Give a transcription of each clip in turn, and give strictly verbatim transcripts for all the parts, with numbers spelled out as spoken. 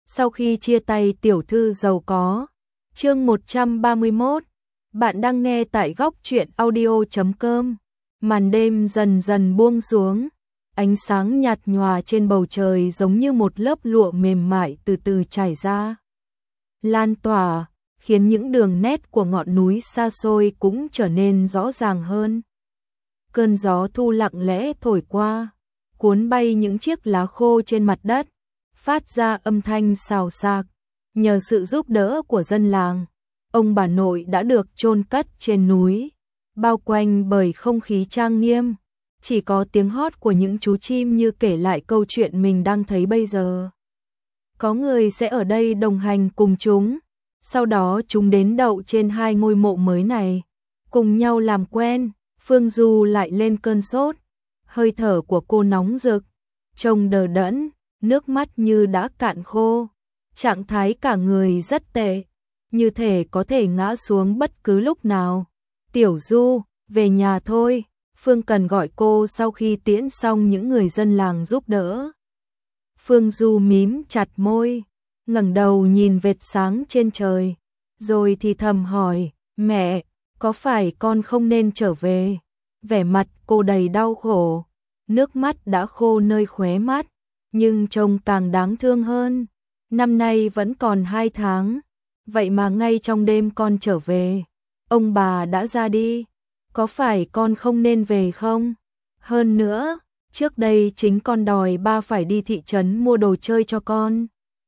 Sau khi chia tay tiểu thư giàu có. Chương một trăm ba mươi mốt. Bạn đang nghe tại góc truyện audio chấm com. Màn đêm dần dần buông xuống, ánh sáng nhạt nhòa trên bầu trời giống như một lớp lụa mềm mại từ từ trải ra, lan tỏa, khiến những đường nét của ngọn núi xa xôi cũng trở nên rõ ràng hơn. Cơn gió thu lặng lẽ thổi qua, cuốn bay những chiếc lá khô trên mặt đất, phát ra âm thanh xào xạc. Nhờ sự giúp đỡ của dân làng, ông bà nội đã được chôn cất trên núi, bao quanh bởi không khí trang nghiêm. Chỉ có tiếng hót của những chú chim như kể lại câu chuyện mình đang thấy bây giờ. Có người sẽ ở đây đồng hành cùng chúng. Sau đó chúng đến đậu trên hai ngôi mộ mới này, cùng nhau làm quen. Phương Du lại lên cơn sốt, hơi thở của cô nóng rực, trông đờ đẫn, nước mắt như đã cạn khô. Trạng thái cả người rất tệ, như thể có thể ngã xuống bất cứ lúc nào. Tiểu Du, về nhà thôi. Phương Cần gọi cô sau khi tiễn xong những người dân làng giúp đỡ. Phương Du mím chặt môi, ngẩng đầu nhìn vệt sáng trên trời, rồi thì thầm hỏi, mẹ, có phải con không nên trở về? Vẻ mặt cô đầy đau khổ, nước mắt đã khô nơi khóe mắt, nhưng trông càng đáng thương hơn. Năm nay vẫn còn hai tháng, vậy mà ngay trong đêm con trở về, ông bà đã ra đi. Có phải con không nên về không? Hơn nữa, trước đây chính con đòi ba phải đi thị trấn mua đồ chơi cho con.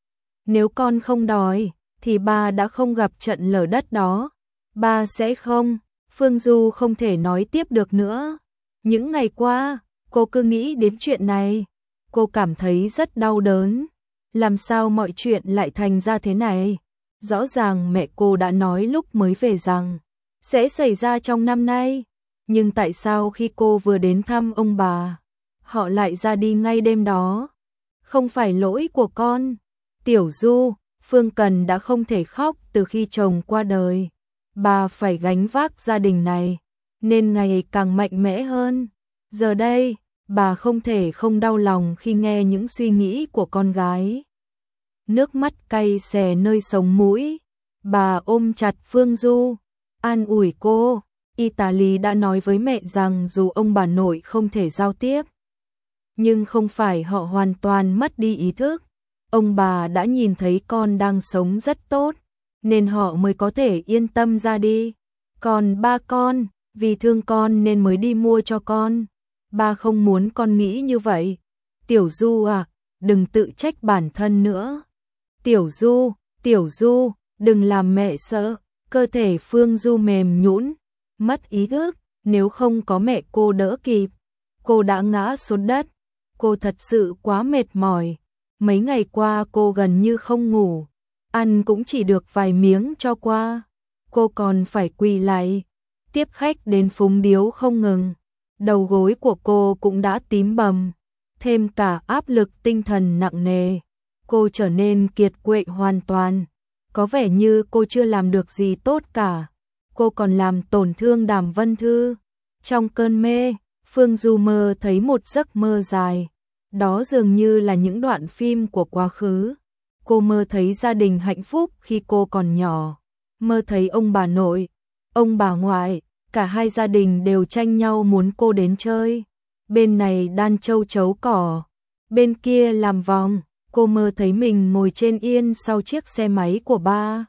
Nếu con không đòi, thì ba đã không gặp trận lở đất đó. Ba sẽ không. Phương Du không thể nói tiếp được nữa. Những ngày qua, cô cứ nghĩ đến chuyện này. Cô cảm thấy rất đau đớn. Làm sao mọi chuyện lại thành ra thế này? Rõ ràng mẹ cô đã nói lúc mới về rằng sẽ xảy ra trong năm nay, nhưng tại sao khi cô vừa đến thăm ông bà, họ lại ra đi ngay đêm đó? Không phải lỗi của con. Tiểu Du, Phương Cần đã không thể khóc từ khi chồng qua đời. Bà phải gánh vác gia đình này, nên ngày càng mạnh mẽ hơn. Giờ đây, bà không thể không đau lòng khi nghe những suy nghĩ của con gái. Nước mắt cay xè nơi sống mũi, bà ôm chặt Phương Du, an ủi cô. Italy đã nói với mẹ rằng dù ông bà nội không thể giao tiếp, nhưng không phải họ hoàn toàn mất đi ý thức. Ông bà đã nhìn thấy con đang sống rất tốt, nên họ mới có thể yên tâm ra đi. Còn ba con, vì thương con nên mới đi mua cho con. Ba không muốn con nghĩ như vậy. Tiểu Du à, đừng tự trách bản thân nữa. Tiểu Du, Tiểu Du, đừng làm mẹ sợ. Cơ thể Phương Du mềm nhũn, mất ý thức. Nếu không có mẹ cô đỡ kịp, cô đã ngã xuống đất. Cô thật sự quá mệt mỏi. Mấy ngày qua cô gần như không ngủ, ăn cũng chỉ được vài miếng cho qua. Cô còn phải quỳ lại, tiếp khách đến phúng điếu không ngừng. Đầu gối của cô cũng đã tím bầm, thêm cả áp lực tinh thần nặng nề. Cô trở nên kiệt quệ hoàn toàn. Có vẻ như cô chưa làm được gì tốt cả. Cô còn làm tổn thương Đàm Vân Thư. Trong cơn mê, Phương Du mơ thấy một giấc mơ dài. Đó dường như là những đoạn phim của quá khứ. Cô mơ thấy gia đình hạnh phúc khi cô còn nhỏ. Mơ thấy ông bà nội, ông bà ngoại, cả hai gia đình đều tranh nhau muốn cô đến chơi. Bên này đan châu chấu cỏ, bên kia làm vòng. Cô mơ thấy mình ngồi trên yên sau chiếc xe máy của ba,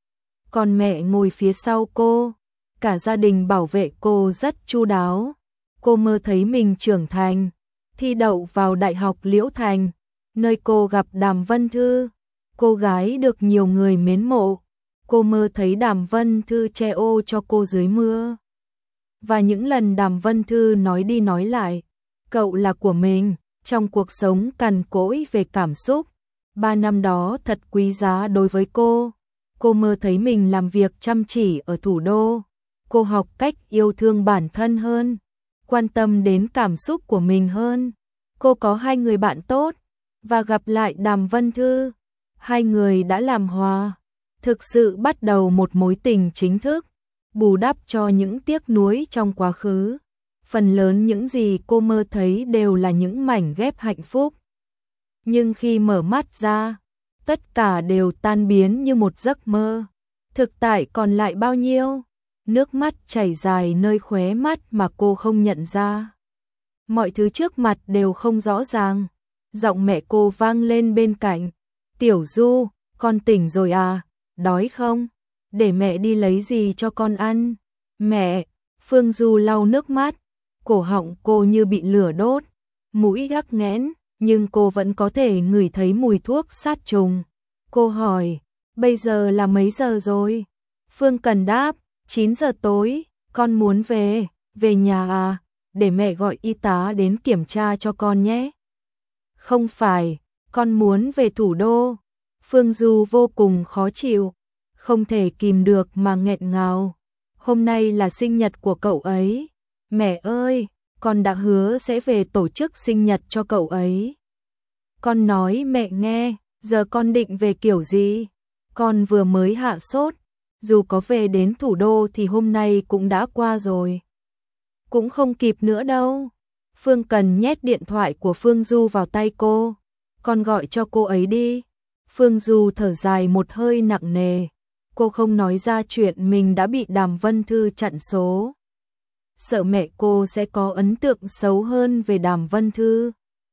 còn mẹ ngồi phía sau cô. Cả gia đình bảo vệ cô rất chu đáo. Cô mơ thấy mình trưởng thành, thi đậu vào Đại học Liễu Thành, nơi cô gặp Đàm Vân Thư, cô gái được nhiều người mến mộ. Cô mơ thấy Đàm Vân Thư che ô cho cô dưới mưa. Và những lần Đàm Vân Thư nói đi nói lại, cậu là của mình. Trong cuộc sống cằn cỗi về cảm xúc, ba năm đó thật quý giá đối với cô. Cô mơ thấy mình làm việc chăm chỉ ở thủ đô. Cô học cách yêu thương bản thân hơn, quan tâm đến cảm xúc của mình hơn. Cô có hai người bạn tốt và gặp lại Đàm Vân Thư. Hai người đã làm hòa, thực sự bắt đầu một mối tình chính thức, bù đắp cho những tiếc nuối trong quá khứ. Phần lớn những gì cô mơ thấy đều là những mảnh ghép hạnh phúc. Nhưng khi mở mắt ra, Tất cả đều tan biến như một giấc mơ. Thực tại còn lại bao nhiêu? Nước mắt chảy dài nơi khóe mắt mà cô không nhận ra. Mọi thứ trước mặt đều không rõ ràng. Giọng mẹ cô vang lên bên cạnh. Tiểu Du, con tỉnh rồi à? Đói không? Để mẹ đi lấy gì cho con ăn. Mẹ, Phương Du lau nước mắt. Cổ họng cô như bị lửa đốt. Mũi gắc nghẽn, nhưng cô vẫn có thể ngửi thấy mùi thuốc sát trùng. Cô hỏi, bây giờ là mấy giờ rồi? Phương Cần đáp, chín giờ tối, con muốn về, về nhà à? Để mẹ gọi y tá đến kiểm tra cho con nhé. Không phải, con muốn về thủ đô. Phương Du vô cùng khó chịu, không thể kìm được mà nghẹn ngào. Hôm nay là sinh nhật của cậu ấy. Mẹ ơi, con đã hứa sẽ về tổ chức sinh nhật cho cậu ấy. Con nói mẹ nghe, giờ con định về kiểu gì? Con vừa mới hạ sốt, dù có về đến thủ đô thì hôm nay cũng đã qua rồi. Cũng không kịp nữa đâu. Phương Cần nhét điện thoại của Phương Du vào tay cô. Con gọi cho cô ấy đi. Phương Du thở dài một hơi nặng nề. Cô không nói ra chuyện mình đã bị Đàm Vân Thư chặn số. Sợ mẹ cô sẽ có ấn tượng xấu hơn về Đàm Vân Thư.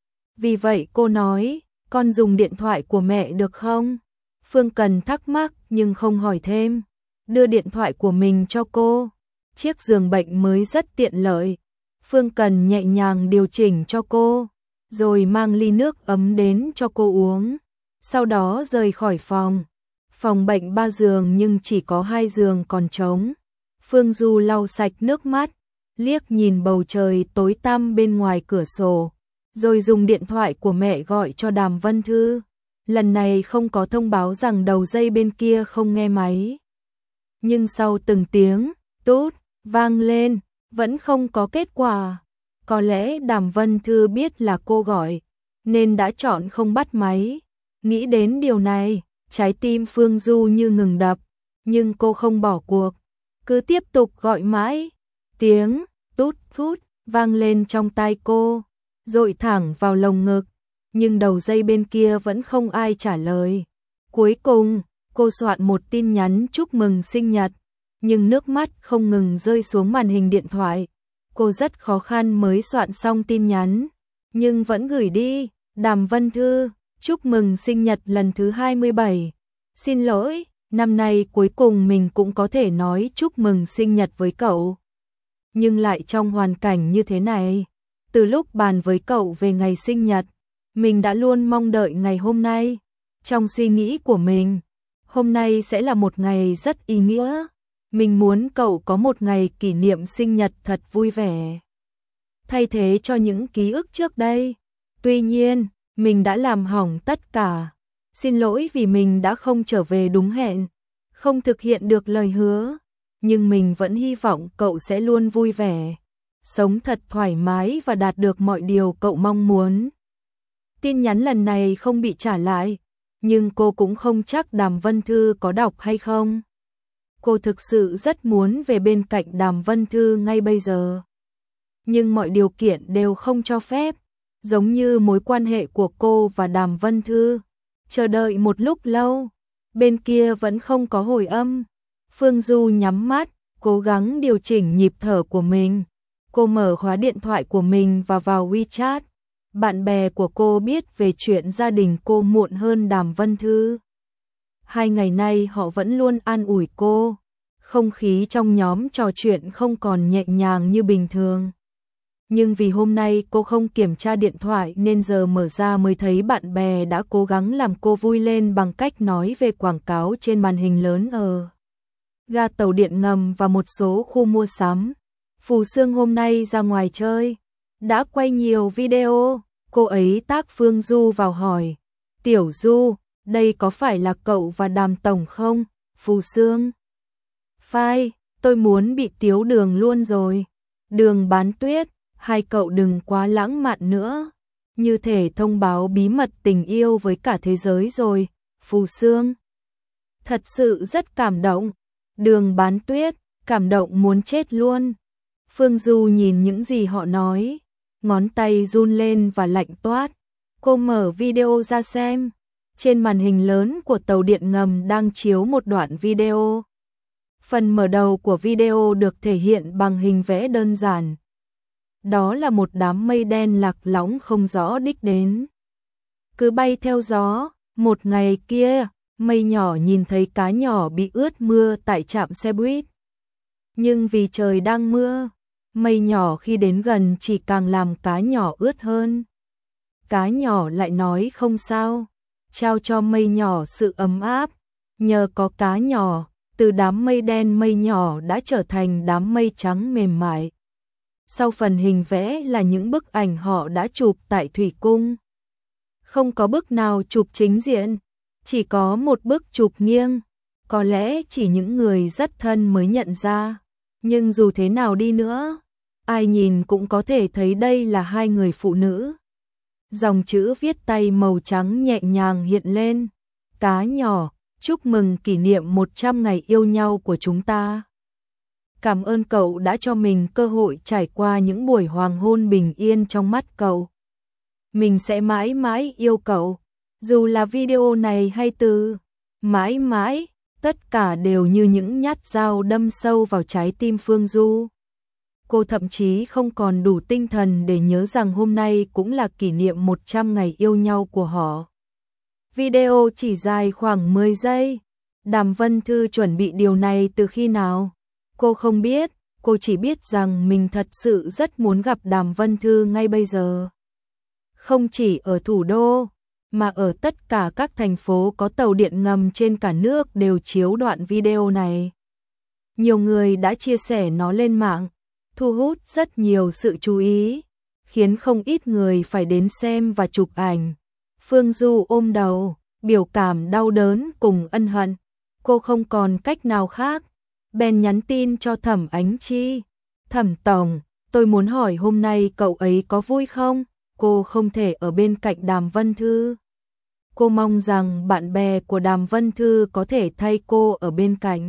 Vì vậy cô nói, con dùng điện thoại của mẹ được không? Phương Cần thắc mắc nhưng không hỏi thêm. Đưa điện thoại của mình cho cô. Chiếc giường bệnh mới rất tiện lợi. Phương Cần nhẹ nhàng điều chỉnh cho cô, rồi mang ly nước ấm đến cho cô uống. Sau đó rời khỏi phòng. Phòng bệnh ba giường nhưng chỉ có hai giường còn trống. Phương Du lau sạch nước mắt, liếc nhìn bầu trời tối tăm bên ngoài cửa sổ, rồi dùng điện thoại của mẹ gọi cho Đàm Vân Thư. Lần này không có thông báo rằng đầu dây bên kia không nghe máy. Nhưng sau từng tiếng tút vang lên, vẫn không có kết quả. Có lẽ Đàm Vân Thư biết là cô gọi, nên đã chọn không bắt máy. Nghĩ đến điều này, trái tim Phương Du như ngừng đập, nhưng cô không bỏ cuộc, cứ tiếp tục gọi mãi. Tiếng tút tút vang lên trong tai cô, dội thẳng vào lồng ngực, nhưng đầu dây bên kia vẫn không ai trả lời. Cuối cùng, cô soạn một tin nhắn chúc mừng sinh nhật, nhưng nước mắt không ngừng rơi xuống màn hình điện thoại. Cô rất khó khăn mới soạn xong tin nhắn, nhưng vẫn gửi đi. Đàm Vân Thư, chúc mừng sinh nhật lần thứ hai mươi bảy. Xin lỗi, năm nay cuối cùng mình cũng có thể nói chúc mừng sinh nhật với cậu. Nhưng lại trong hoàn cảnh như thế này. Từ lúc bàn với cậu về ngày sinh nhật, mình đã luôn mong đợi ngày hôm nay. Trong suy nghĩ của mình, hôm nay sẽ là một ngày rất ý nghĩa. Mình muốn cậu có một ngày kỷ niệm sinh nhật thật vui vẻ, thay thế cho những ký ức trước đây. Tuy nhiên, mình đã làm hỏng tất cả. Xin lỗi vì mình đã không trở về đúng hẹn, không thực hiện được lời hứa. Nhưng mình vẫn hy vọng cậu sẽ luôn vui vẻ, sống thật thoải mái và đạt được mọi điều cậu mong muốn. Tin nhắn lần này không bị trả lại, nhưng cô cũng không chắc Đàm Vân Thư có đọc hay không. Cô thực sự rất muốn về bên cạnh Đàm Vân Thư ngay bây giờ. Nhưng mọi điều kiện đều không cho phép, giống như mối quan hệ của cô và Đàm Vân Thư. Chờ đợi một lúc lâu, bên kia vẫn không có hồi âm. Phương Du nhắm mắt, cố gắng điều chỉnh nhịp thở của mình. Cô mở khóa điện thoại của mình và vào WeChat. Bạn bè của cô biết về chuyện gia đình cô muộn hơn Đàm Vân Thư. Hai ngày nay họ vẫn luôn an ủi cô. Không khí trong nhóm trò chuyện không còn nhẹ nhàng như bình thường. Nhưng vì hôm nay cô không kiểm tra điện thoại nên giờ mở ra mới thấy bạn bè đã cố gắng làm cô vui lên bằng cách nói về quảng cáo trên màn hình lớn ở ga tàu điện ngầm và một số khu mua sắm. Phù Sương hôm nay ra ngoài chơi, đã quay nhiều video. Cô ấy tag Phương Du vào hỏi, Tiểu Du, đây có phải là cậu và Đàm Tổng không? Phù Sương, phai, tôi muốn bị Tiếu Đường luôn rồi. Đường Bán Tuyết, hai cậu đừng quá lãng mạn nữa, như thể thông báo bí mật tình yêu với cả thế giới rồi. Phù Sương, thật sự rất cảm động. Đường Bán Tuyết, cảm động muốn chết luôn. Phương Du nhìn những gì họ nói, ngón tay run lên và lạnh toát. Cô mở video ra xem, Trên màn hình lớn của tàu điện ngầm đang chiếu một đoạn video. Phần mở đầu của video được thể hiện bằng hình vẽ đơn giản. Đó là một đám mây đen lạc lõng không rõ đích đến. Cứ bay theo gió, một ngày kia, mây nhỏ nhìn thấy cá nhỏ bị ướt mưa tại trạm xe buýt. Nhưng vì trời đang mưa, mây nhỏ khi đến gần chỉ càng làm cá nhỏ ướt hơn. Cá nhỏ lại nói không sao, trao cho mây nhỏ sự ấm áp. Nhờ có cá nhỏ, từ đám mây đen mây nhỏ đã trở thành đám mây trắng mềm mại. Sau phần hình vẽ là những bức ảnh họ đã chụp tại Thủy Cung. Không có bức nào chụp chính diện, chỉ có một bức chụp nghiêng. Có lẽ chỉ những người rất thân mới nhận ra. Nhưng dù thế nào đi nữa, ai nhìn cũng có thể thấy đây là hai người phụ nữ. Dòng chữ viết tay màu trắng nhẹ nhàng hiện lên. Cá nhỏ, chúc mừng kỷ niệm một trăm ngày yêu nhau của chúng ta. Cảm ơn cậu đã cho mình cơ hội trải qua những buổi hoàng hôn bình yên trong mắt cậu. Mình sẽ mãi mãi yêu cậu. Dù là video này hay từ mãi mãi, tất cả đều như những nhát dao đâm sâu vào trái tim Phương Du. Cô thậm chí không còn đủ tinh thần để nhớ rằng hôm nay cũng là kỷ niệm một trăm ngày yêu nhau của họ. Video chỉ dài khoảng mười giây. Đàm Vân Thư chuẩn bị điều này từ khi nào? Cô không biết, cô chỉ biết rằng mình thật sự rất muốn gặp Đàm Vân Thư ngay bây giờ. Không chỉ ở thủ đô, mà ở tất cả các thành phố có tàu điện ngầm trên cả nước đều chiếu đoạn video này. Nhiều người đã chia sẻ nó lên mạng, thu hút rất nhiều sự chú ý, khiến không ít người phải đến xem và chụp ảnh. Phương Du ôm đầu, biểu cảm đau đớn cùng ân hận. Cô không còn cách nào khác, bèn nhắn tin cho Thẩm Ánh Chi. Thẩm tổng, tôi muốn hỏi hôm nay cậu ấy có vui không? Cô không thể ở bên cạnh Đàm Vân Thư. Cô mong rằng bạn bè của Đàm Vân Thư có thể thay cô ở bên cạnh.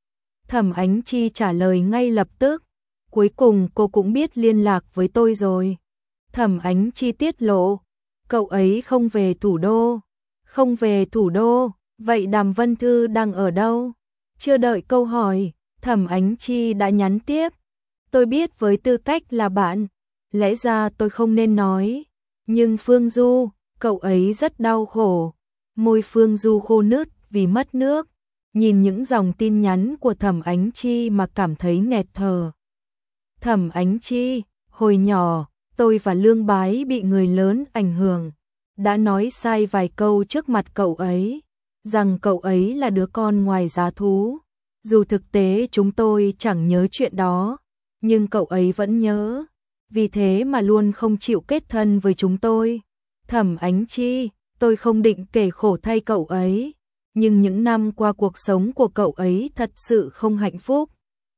Thẩm Ánh Chi trả lời ngay lập tức. Cuối cùng cô cũng biết liên lạc với tôi rồi. Thẩm Ánh Chi tiết lộ. Cậu ấy không về thủ đô. Không về thủ đô. Vậy Đàm Vân Thư đang ở đâu? Chưa đợi câu hỏi, Thẩm Ánh Chi đã nhắn tiếp. Tôi biết với tư cách là bạn, lẽ ra tôi không nên nói. Nhưng Phương Du, cậu ấy rất đau khổ. Môi Phương Du khô nứt vì mất nước. Nhìn những dòng tin nhắn của Thẩm Ánh Chi mà cảm thấy nghẹt thở. Thẩm Ánh Chi, hồi nhỏ, tôi và Lương Bái bị người lớn ảnh hưởng. Đã nói sai vài câu trước mặt cậu ấy. Rằng cậu ấy là đứa con ngoài giá thú. Dù thực tế chúng tôi chẳng nhớ chuyện đó, nhưng cậu ấy vẫn nhớ. Vì thế mà luôn không chịu kết thân với chúng tôi. Thẩm Ánh Chi, tôi không định kể khổ thay cậu ấy. Nhưng những năm qua cuộc sống của cậu ấy thật sự không hạnh phúc.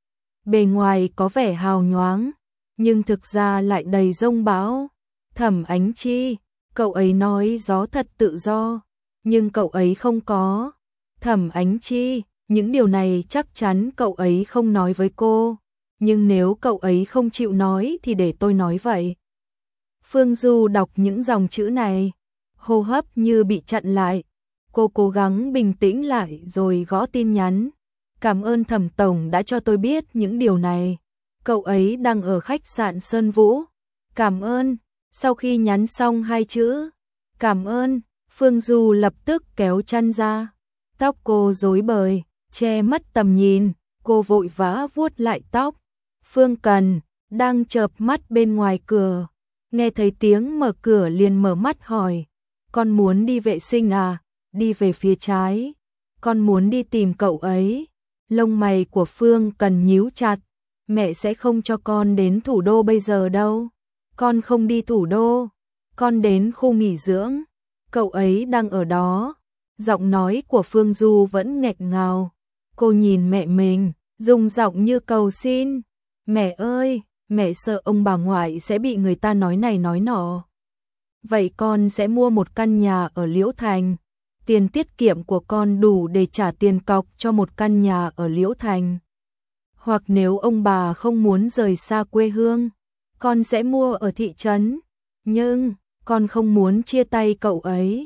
Bề ngoài có vẻ hào nhoáng, nhưng thực ra lại đầy giông bão. Thẩm Ánh Chi, cậu ấy nói gió thật tự do. Nhưng cậu ấy không có. Thẩm Ánh Chi, những điều này chắc chắn cậu ấy không nói với cô. Nhưng nếu cậu ấy không chịu nói thì để tôi nói vậy. Phương Du đọc những dòng chữ này, hô hấp như bị chặn lại. Cô cố gắng bình tĩnh lại rồi gõ tin nhắn. Cảm ơn Thẩm tổng đã cho tôi biết những điều này. Cậu ấy đang ở khách sạn Sơn Vũ. Cảm ơn. Sau khi nhắn xong hai chữ cảm ơn, Phương Du lập tức kéo chăn ra. Tóc cô rối bời, che mất tầm nhìn. Cô vội vã vuốt lại tóc. Phương Cần đang chợp mắt bên ngoài cửa, nghe thấy tiếng mở cửa liền mở mắt hỏi. Con muốn đi vệ sinh à? Đi về phía trái. Con muốn đi tìm cậu ấy. Lông mày của Phương Cần nhíu chặt. Mẹ sẽ không cho con đến thủ đô bây giờ đâu. Con không đi thủ đô. Con đến khu nghỉ dưỡng. Cậu ấy đang ở đó. Giọng nói của Phương Du vẫn nghẹn ngào. Cô nhìn mẹ mình, dùng giọng như cầu xin. Mẹ ơi, mẹ sợ ông bà ngoại sẽ bị người ta nói này nói nọ. Vậy con sẽ mua một căn nhà ở Liễu Thành. Tiền tiết kiệm của con đủ để trả tiền cọc cho một căn nhà ở Liễu Thành. Hoặc nếu ông bà không muốn rời xa quê hương, con sẽ mua ở thị trấn. Nhưng, con không muốn chia tay cậu ấy.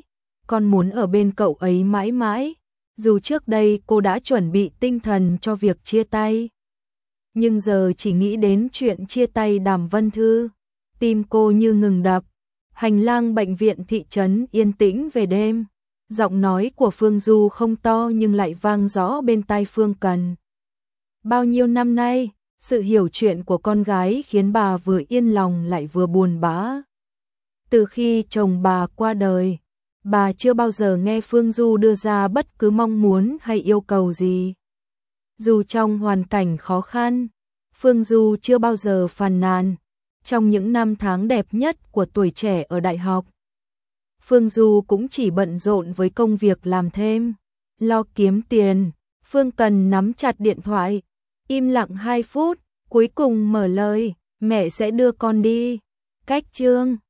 con muốn ở bên cậu ấy mãi mãi. Dù trước đây cô đã chuẩn bị tinh thần cho việc chia tay, nhưng giờ chỉ nghĩ đến chuyện chia tay Đàm Vân Thư, tim cô như ngừng đập. Hành lang bệnh viện thị trấn yên tĩnh về đêm, giọng nói của Phương Du không to nhưng lại vang rõ bên tai Phương Cần. Bao nhiêu năm nay, sự hiểu chuyện của con gái khiến bà vừa yên lòng lại vừa buồn bã. Từ khi chồng bà qua đời, bà chưa bao giờ nghe Phương Du đưa ra bất cứ mong muốn hay yêu cầu gì. Dù trong hoàn cảnh khó khăn, Phương Du chưa bao giờ phàn nàn. Trong những năm tháng đẹp nhất của tuổi trẻ ở đại học, Phương Du cũng chỉ bận rộn với công việc làm thêm, lo kiếm tiền. Phương Cần nắm chặt điện thoại, im lặng hai phút, cuối cùng mở lời, mẹ sẽ đưa con đi. Cách chương